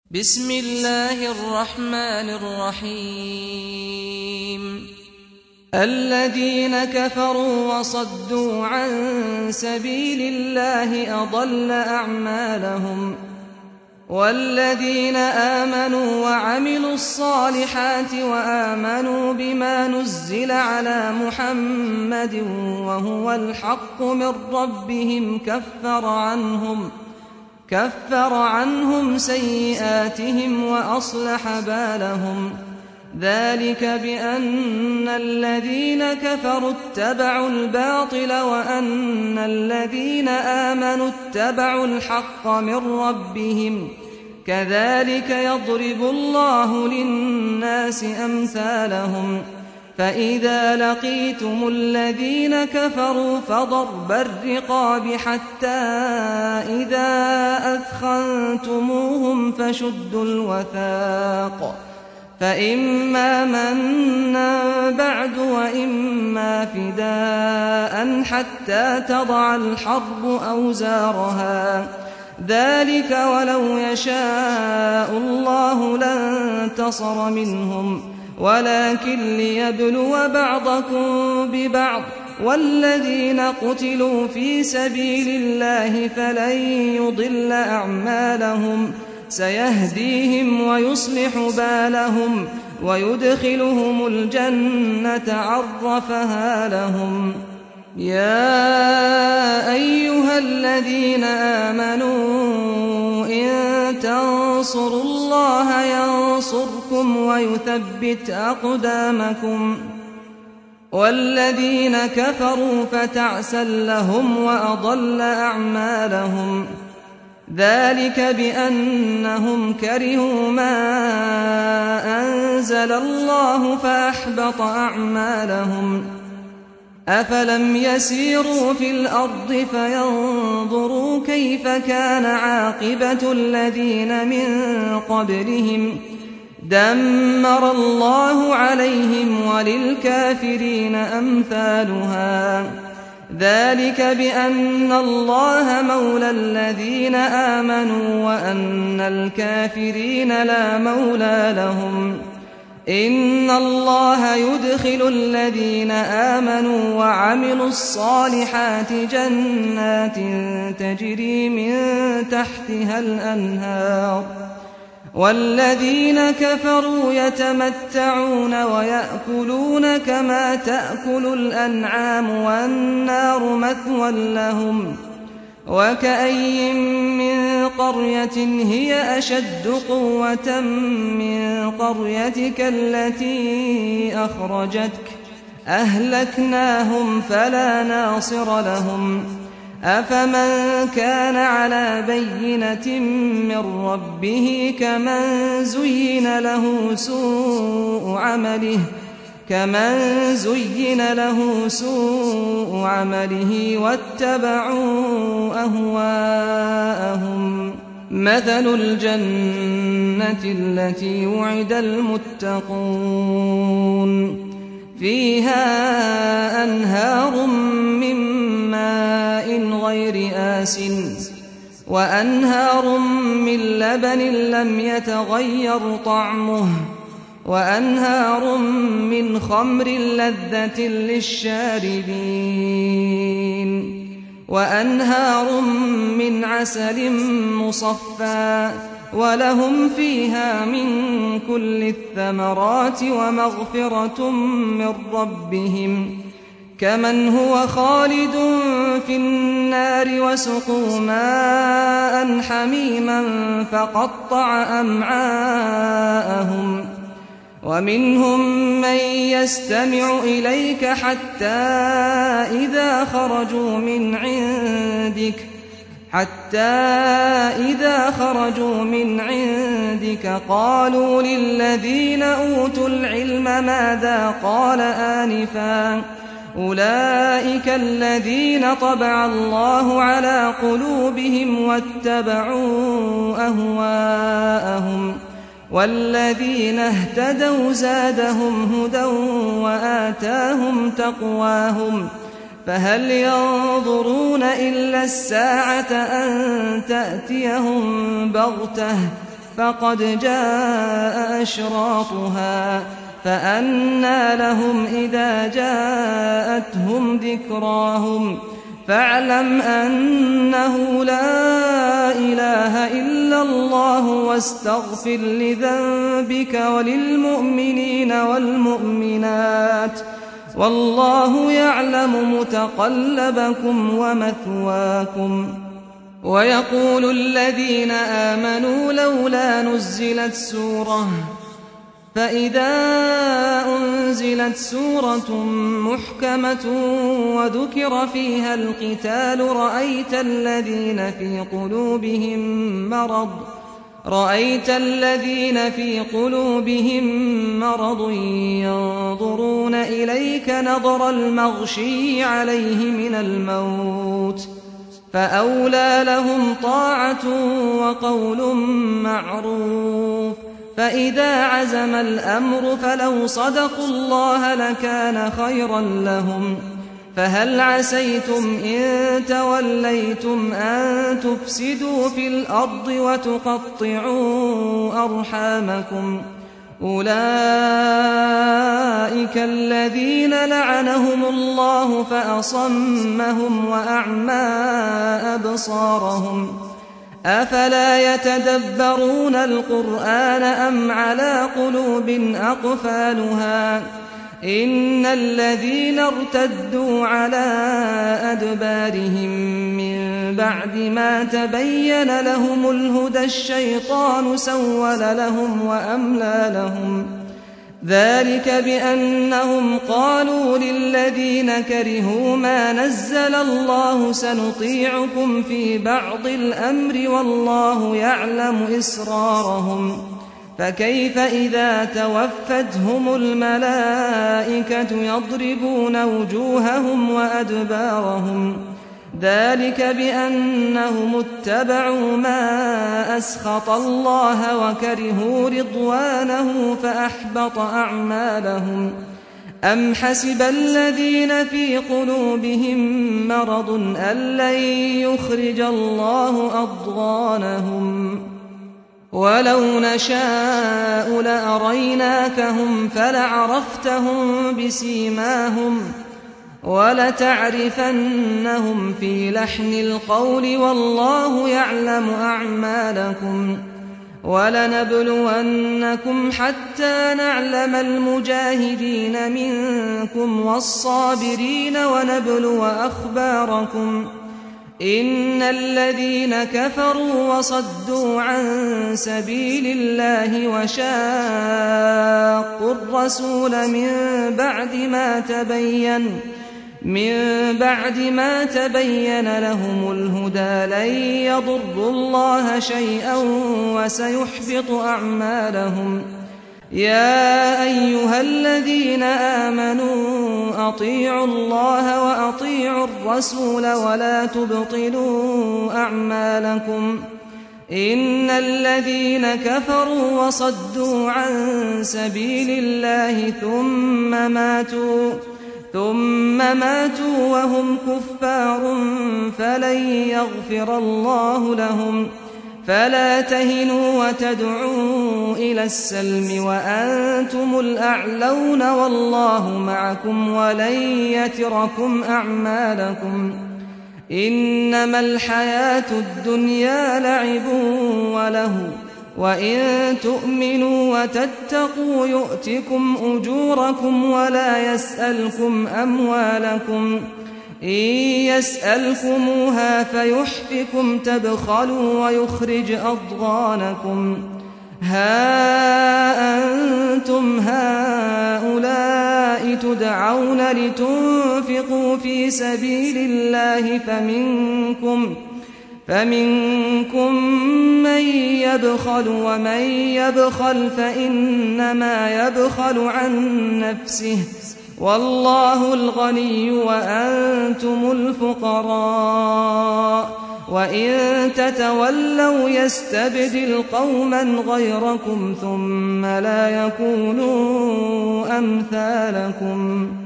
بسم الله الرحمن الرحيم الذين كفروا وصدوا عن سبيل الله أضل أعمالهم والذين آمنوا وعملوا الصالحات وآمنوا بما نزل على محمد وهو الحق من ربهم كفر عنهم سيئاتهم وأصلح بالهم ذلك بأن الذين كفروا اتبعوا الباطل وأن الذين آمنوا اتبعوا الحق من ربهم كذلك يضرب الله للناس أمثالهم فإذا لقيتم الذين كفروا فضرب الرقاب حتى إذا أثخنتموهم فشدوا الوثاق فإما منا بعد وإما فداء حتى تضع الحرب أوزارها ذلك ولو يشاء الله لانتصر منهم ولكن ليبلو بعضكم ببعض والذين قتلوا في سبيل الله فلن يضل أعمالهم سيهديهم ويصلح بالهم ويدخلهم الجنة عرفها لهم يا أيها الذين آمنوا إن تنصروا الله ينصركم ويثبت أقدامكم والذين كفروا فتعسا لهم وأضل أعمالهم ذلك بأنهم كرهوا ما أنزل الله فأحبط أعمالهم أفلم يسيروا في الأرض فينظروا كيف كان عاقبة الذين من قبلهم دمر الله عليهم وللكافرين أمثالها ذلك بأن الله مولى الذين آمنوا وأن الكافرين لا مولى لهم إن الله يدخل الذين آمنوا وعملوا الصالحات جنات تجري من تحتها الأنهار والذين كفروا يتمتعون ويأكلون كما تأكل الأنعام والنار مثوى لهم وكأي من قرية هي أشد قوة من قريتك التي أخرجتك أهلكناهم فلا ناصر لهم أفمن كان على بينة من ربه كمن زين له سوء عمله واتبعوا أهواءهم مثل الجنة التي وعد المتقون فيها أنهار من ماء غير آسن وأنهار من لبن لم يتغير طعمه وأنهار من خمر لذة للشاربين وأنهار من عسل مصفى ولهم فيها من كل الثمرات ومغفرة من ربهم كمن هو خالد في النار وسقوا ماء حميما فقطع أمعاءهم ومنهم من يستمع إليك حتى إذا خرجوا من عندك قالوا للذين أوتوا العلم ماذا قال آنفا أولئك الذين طبع الله على قلوبهم واتبعوا أهواءهم والذين اهتدوا زادهم هدى وآتاهم تقواهم فهل ينظرون إلا الساعة أن تأتيهم بغتة فقد جاء أشراطها فأنى لهم إذا جاءتهم ذكراهم فاعلم أنه لا إله إلا الله واستغفر لذنبك وللمؤمنين والمؤمنات والله يعلم متقلبكم ومثواكم. ويقول الذين آمنوا لولا نزلت سورة فإذا أنزلت سورة محكمة وذكر فيها القتال رأيت الذين في قلوبهم مرض ينظرون إليك نظر المغشي عليه من الموت فأولى لهم طاعة وقول معروف. فإذا عزم الأمر فلو صدقوا الله لكان خيرا لهم. فهل عسيتم إن توليتم أن تفسدوا في الأرض وتقطعوا أرحامكم أولئك الذين لعنهم الله فأصمهم وأعمى أبصارهم أفلا يتدبرون القرآن أم على قلوب أقفالها إن الذين ارتدوا على أدبارهم من بعد ما تبين لهم الهدى الشيطان سول لهم وأملى لهم ذلك بأنهم قالوا للذين كرهوا ما نزل الله سنطيعكم في بعض الأمر والله يعلم إسرارهم فكيف إذا توفتهم الملائكة يضربون وجوههم وأدبارهم ذلك بأنهم اتبعوا ما أسخط الله وكرهوا رضوانه فأحبط أعمالهم. أم حسب الذين في قلوبهم مرض أن لن يخرج الله أضغانهم ولو نشاء لأريناكهم فلعرفتهم بسيماهم ولتعرفنهم في لحن القول والله يعلم أعمالكم. ولنبلونكم حتى نعلم المجاهدين منكم والصابرين ونبلو أخباركم. إن الذين كفروا وصدوا عن سبيل الله وشاقوا الرسول من بعد ما تبين لهم الهدى لن يضروا الله شيئا وسيحبط أعمالهم. يا أيها الذين آمنوا أطيعوا الله وأطيعوا الرسول ولا تبطلوا أعمالكم. إن الذين كفروا وصدوا عن سبيل الله ثم ماتوا وهم كفار فلن يغفر الله لهم. فلا تهنوا وتدعوا إلى السلم وأنتم الأعلون والله معكم ولن يتركم أعمالكم. إنما الحياة الدنيا لعب وله وإن تؤمنوا وتتقوا يؤتكم أجوركم ولا يسألكم أموالكم. إن يسألكموها فيحفكم تبخلوا ويخرج أضغانكم. ها أنتم هؤلاء تدعون لتنفقوا في سبيل الله فمنكم من يبخل ومن يبخل فإنما يبخل عن نفسه والله الغني وأنتم الفقراء وإن تتولوا يستبدل قوما غيركم ثم لا يكونوا أمثالكم.